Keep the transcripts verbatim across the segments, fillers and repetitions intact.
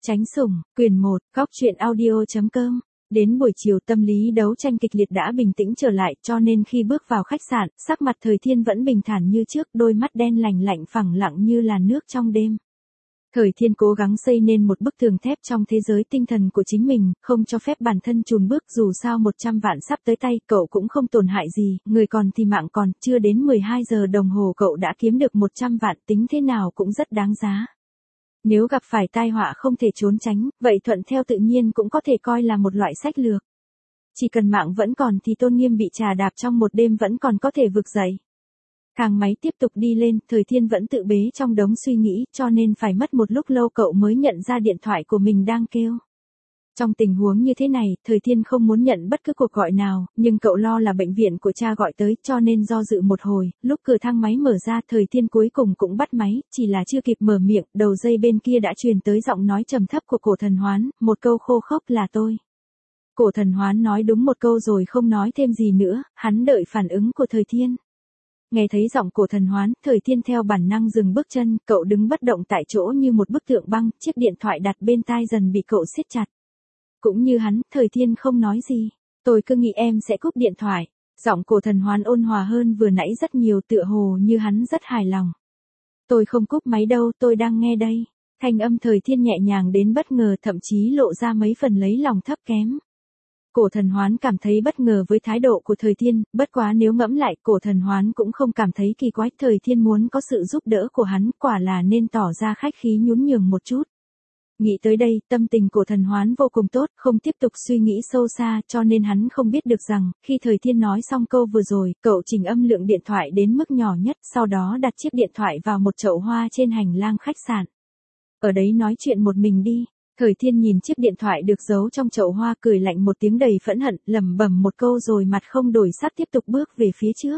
Tránh sủng, quyền một, góc truyện audio.com. Đến buổi chiều tâm lý đấu tranh kịch liệt đã bình tĩnh trở lại, cho nên khi bước vào khách sạn, sắc mặt Thời Thiên vẫn bình thản như trước, đôi mắt đen lành lạnh phẳng lặng như là nước trong đêm. Thời Thiên cố gắng xây nên một bức tường thép trong thế giới tinh thần của chính mình, không cho phép bản thân chùn bước, dù sao một trăm vạn sắp tới tay, cậu cũng không tổn hại gì, người còn thì mạng còn, chưa đến mười hai giờ đồng hồ cậu đã kiếm được một trăm vạn, tính thế nào cũng rất đáng giá. Nếu gặp phải tai họa không thể trốn tránh, vậy thuận theo tự nhiên cũng có thể coi là một loại sách lược. Chỉ cần mạng vẫn còn thì tôn nghiêm bị trà đạp trong một đêm vẫn còn có thể vực dậy. Thang máy tiếp tục đi lên, Thời Thiên vẫn tự bế trong đống suy nghĩ, cho nên phải mất một lúc lâu cậu mới nhận ra điện thoại của mình đang kêu. Trong tình huống như thế này, Thời Thiên không muốn nhận bất cứ cuộc gọi nào, nhưng cậu lo là bệnh viện của cha gọi tới, cho nên do dự một hồi, lúc cửa thang máy mở ra Thời Thiên cuối cùng cũng bắt máy, chỉ là chưa kịp mở miệng, đầu dây bên kia đã truyền tới giọng nói trầm thấp của Cổ Thần Hoán, một câu khô khốc là tôi. Cổ Thần Hoán nói đúng một câu rồi không nói thêm gì nữa, hắn đợi phản ứng của Thời Thiên. Nghe thấy giọng Cổ Thần Hoán, Thời Thiên theo bản năng dừng bước chân, cậu đứng bất động tại chỗ như một bức tượng băng, chiếc điện thoại đặt bên tai dần bị cậu siết chặt. Cũng như hắn, Thời Thiên không nói gì. Tôi cứ nghĩ em sẽ cúp điện thoại. Giọng Cổ Thần Hoán ôn hòa hơn vừa nãy rất nhiều, tựa hồ như hắn rất hài lòng. Tôi không cúp máy đâu, tôi đang nghe đây. Thanh âm Thời Thiên nhẹ nhàng đến bất ngờ, thậm chí lộ ra mấy phần lấy lòng thấp kém. Cổ Thần Hoán cảm thấy bất ngờ với thái độ của Thời Thiên, bất quá nếu ngẫm lại, Cổ Thần Hoán cũng không cảm thấy kỳ quái, Thời Thiên muốn có sự giúp đỡ của hắn, quả là nên tỏ ra khách khí nhún nhường một chút. Nghĩ tới đây, tâm tình Cổ Thần Hoán vô cùng tốt, không tiếp tục suy nghĩ sâu xa, cho nên hắn không biết được rằng, khi Thời Thiên nói xong câu vừa rồi, cậu chỉnh âm lượng điện thoại đến mức nhỏ nhất, sau đó đặt chiếc điện thoại vào một chậu hoa trên hành lang khách sạn. Ở đấy nói chuyện một mình đi. Thời Thiên nhìn chiếc điện thoại được giấu trong chậu hoa, cười lạnh một tiếng đầy phẫn hận, lẩm bẩm một câu rồi mặt không đổi sắc tiếp tục bước về phía trước.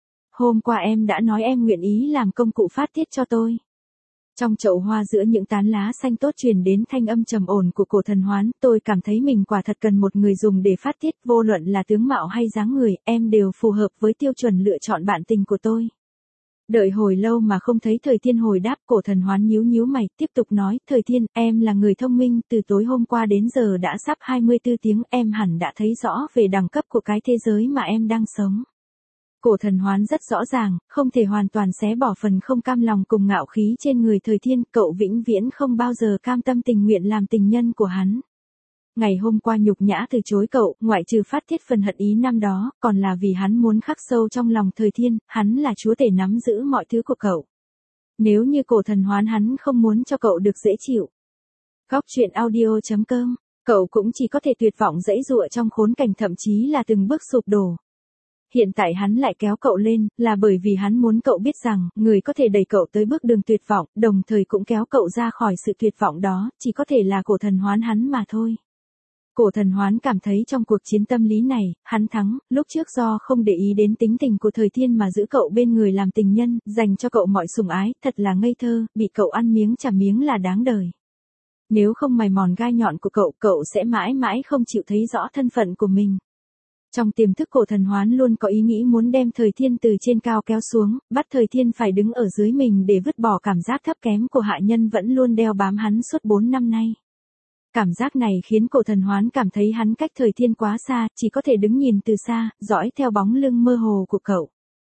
Hôm qua em đã nói em nguyện ý làm công cụ phát tiết cho tôi. Trong chậu hoa giữa những tán lá xanh tốt truyền đến thanh âm trầm ổn của Cổ Thần Hoán, tôi cảm thấy mình quả thật cần một người dùng để phát tiết, vô luận là tướng mạo hay dáng người, em đều phù hợp với tiêu chuẩn lựa chọn bạn tình của tôi. Đợi hồi lâu mà không thấy Thời Thiên hồi đáp, Cổ Thần Hoán nhíu nhíu mày, tiếp tục nói, Thời Thiên, em là người thông minh, từ tối hôm qua đến giờ đã sắp hai mươi tư tiếng, em hẳn đã thấy rõ về đẳng cấp của cái thế giới mà em đang sống. Cổ Thần Hoán rất rõ ràng, không thể hoàn toàn xé bỏ phần không cam lòng cùng ngạo khí trên người Thời Thiên, cậu vĩnh viễn không bao giờ cam tâm tình nguyện làm tình nhân của hắn. Ngày hôm qua nhục nhã từ chối cậu, ngoại trừ phát tiết phần hận ý năm đó, còn là vì hắn muốn khắc sâu trong lòng Thời Thiên, hắn là chúa tể nắm giữ mọi thứ của cậu. Nếu như Cổ Thần Hoán hắn không muốn cho cậu được dễ chịu. Góc truyện audio.com, cậu cũng chỉ có thể tuyệt vọng giãy giụa trong khốn cảnh, thậm chí là từng bước sụp đổ. Hiện tại hắn lại kéo cậu lên, là bởi vì hắn muốn cậu biết rằng, người có thể đẩy cậu tới bước đường tuyệt vọng, đồng thời cũng kéo cậu ra khỏi sự tuyệt vọng đó, chỉ có thể là Cổ Thần Hoán hắn mà thôi. Cổ Thần Hoán cảm thấy trong cuộc chiến tâm lý này, hắn thắng, lúc trước do không để ý đến tính tình của Thời Thiên mà giữ cậu bên người làm tình nhân, dành cho cậu mọi sủng ái, thật là ngây thơ, bị cậu ăn miếng trả miếng là đáng đời. Nếu không mài mòn gai nhọn của cậu, cậu sẽ mãi mãi không chịu thấy rõ thân phận của mình. Trong tiềm thức Cổ Thần Hoán luôn có ý nghĩ muốn đem Thời Thiên từ trên cao kéo xuống, bắt Thời Thiên phải đứng ở dưới mình để vứt bỏ cảm giác thấp kém của hạ nhân vẫn luôn đeo bám hắn suốt bốn năm nay. Cảm giác này khiến Cổ Thần Hoán cảm thấy hắn cách Thời Thiên quá xa, chỉ có thể đứng nhìn từ xa, dõi theo bóng lưng mơ hồ của cậu.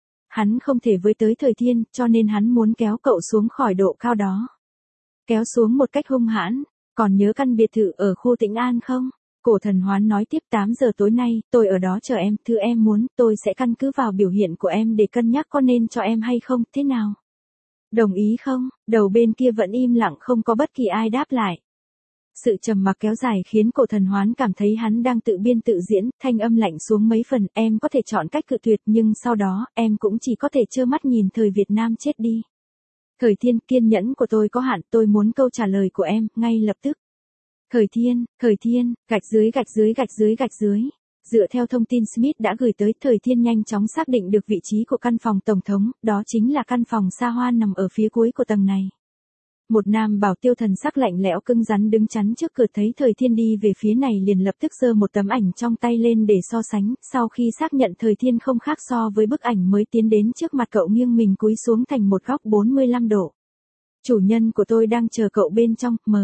Hắn không thể với tới Thời Thiên, cho nên hắn muốn kéo cậu xuống khỏi độ cao đó. Kéo xuống một cách hung hãn, còn nhớ căn biệt thự ở khu Tĩnh An không? Cổ Thần Hoán nói tiếp, tám giờ tối nay, tôi ở đó chờ em, thứ em muốn, tôi sẽ căn cứ vào biểu hiện của em để cân nhắc có nên cho em hay không, thế nào? Đồng ý không? Đầu bên kia vẫn im lặng, không có bất kỳ ai đáp lại. Sự trầm mặc kéo dài khiến Cổ Thần Hoán cảm thấy hắn đang tự biên tự diễn, thanh âm lạnh xuống mấy phần, em có thể chọn cách cự tuyệt nhưng sau đó, em cũng chỉ có thể trơ mắt nhìn thời Việt Nam chết đi. Thời Thiên, kiên nhẫn của tôi có hạn, tôi muốn câu trả lời của em, ngay lập tức. Thời Thiên, Thời Thiên, gạch dưới gạch dưới gạch dưới gạch dưới. Dựa theo thông tin Smith đã gửi tới, Thời Thiên nhanh chóng xác định được vị trí của căn phòng tổng thống, đó chính là căn phòng xa hoa nằm ở phía cuối của tầng này. Một nam bảo tiêu thần sắc lạnh lẽo cứng rắn đứng chắn trước cửa, thấy Thời Thiên đi về phía này liền lập tức giơ một tấm ảnh trong tay lên để so sánh, sau khi xác nhận Thời Thiên không khác so với bức ảnh mới tiến đến trước mặt cậu, nghiêng mình cúi xuống thành một góc bốn mươi lăm độ. Chủ nhân của tôi đang chờ cậu bên trong, mời.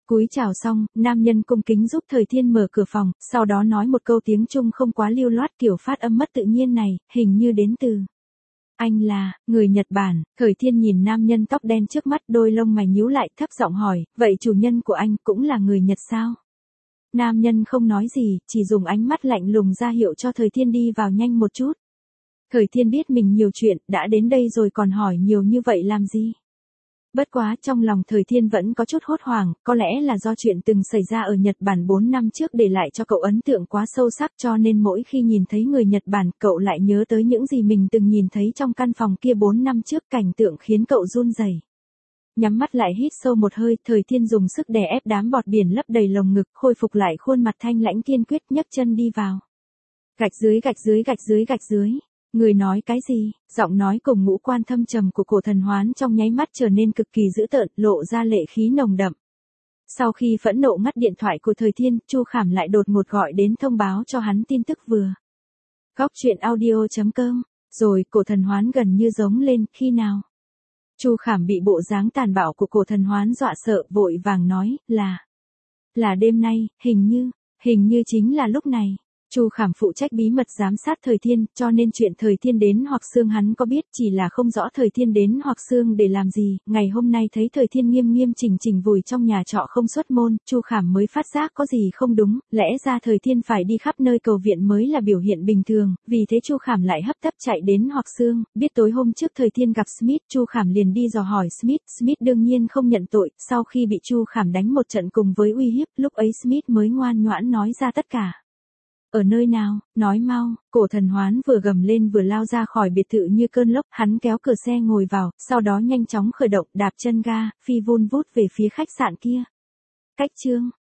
Cúi chào xong, nam nhân cung kính giúp Thời Thiên mở cửa phòng, sau đó nói một câu tiếng Trung không quá lưu loát, kiểu phát âm mất tự nhiên này, hình như đến từ. Anh là, người Nhật Bản. Thời Thiên nhìn nam nhân tóc đen trước mắt, đôi lông mày nhíu lại, thấp giọng hỏi, vậy chủ nhân của anh cũng là người Nhật sao? Nam nhân không nói gì, chỉ dùng ánh mắt lạnh lùng ra hiệu cho Thời Thiên đi vào nhanh một chút. Thời Thiên biết mình nhiều chuyện, đã đến đây rồi còn hỏi nhiều như vậy làm gì? Bất quá trong lòng Thời Thiên vẫn có chút hốt hoảng, có lẽ là do chuyện từng xảy ra ở Nhật Bản bốn năm trước để lại cho cậu ấn tượng quá sâu sắc, cho nên mỗi khi nhìn thấy người Nhật Bản, cậu lại nhớ tới những gì mình từng nhìn thấy trong căn phòng kia bốn năm trước, cảnh tượng khiến cậu run rẩy. Nhắm mắt lại hít sâu một hơi, Thời Thiên dùng sức đè ép đám bọt biển lấp đầy lồng ngực, khôi phục lại khuôn mặt thanh lãnh kiên quyết, nhấc chân đi vào. Gạch dưới gạch dưới gạch dưới gạch dưới. Người nói cái gì? Giọng nói cùng ngũ quan thâm trầm của Cổ Thần Hoán trong nháy mắt trở nên cực kỳ dữ tợn, lộ ra lệ khí nồng đậm. Sau khi phẫn nộ ngắt điện thoại của Thời Thiên, Chu Khảm lại đột ngột gọi đến thông báo cho hắn tin tức vừa. Góc truyện audio chấm com. Rồi Cổ Thần Hoán gần như giống lên, khi nào? Chu Khảm bị bộ dáng tàn bạo của Cổ Thần Hoán dọa sợ, vội vàng nói, là. Là đêm nay, hình như, hình như chính là lúc này. Chu Khảm phụ trách bí mật giám sát Thời Thiên, cho nên chuyện Thời Thiên đến Hoặc Xương hắn có biết, chỉ là không rõ Thời Thiên đến Hoặc Xương để làm gì. Ngày hôm nay thấy Thời Thiên nghiêm nghiêm chỉnh chỉnh vùi trong nhà trọ không xuất môn, Chu Khảm mới phát giác có gì không đúng, lẽ ra Thời Thiên phải đi khắp nơi cầu viện mới là biểu hiện bình thường, vì thế Chu Khảm lại hấp tấp chạy đến Hoặc Xương, biết tối hôm trước Thời Thiên gặp Smith, Chu Khảm liền đi dò hỏi Smith, Smith đương nhiên không nhận tội, sau khi bị Chu Khảm đánh một trận cùng với uy hiếp, lúc ấy Smith mới ngoan ngoãn nói ra tất cả. Ở nơi nào, nói mau. Cổ Thần Hoán vừa gầm lên vừa lao ra khỏi biệt thự như cơn lốc, hắn kéo cửa xe ngồi vào, sau đó nhanh chóng khởi động, đạp chân ga, phi vun vút về phía khách sạn kia. Cách chương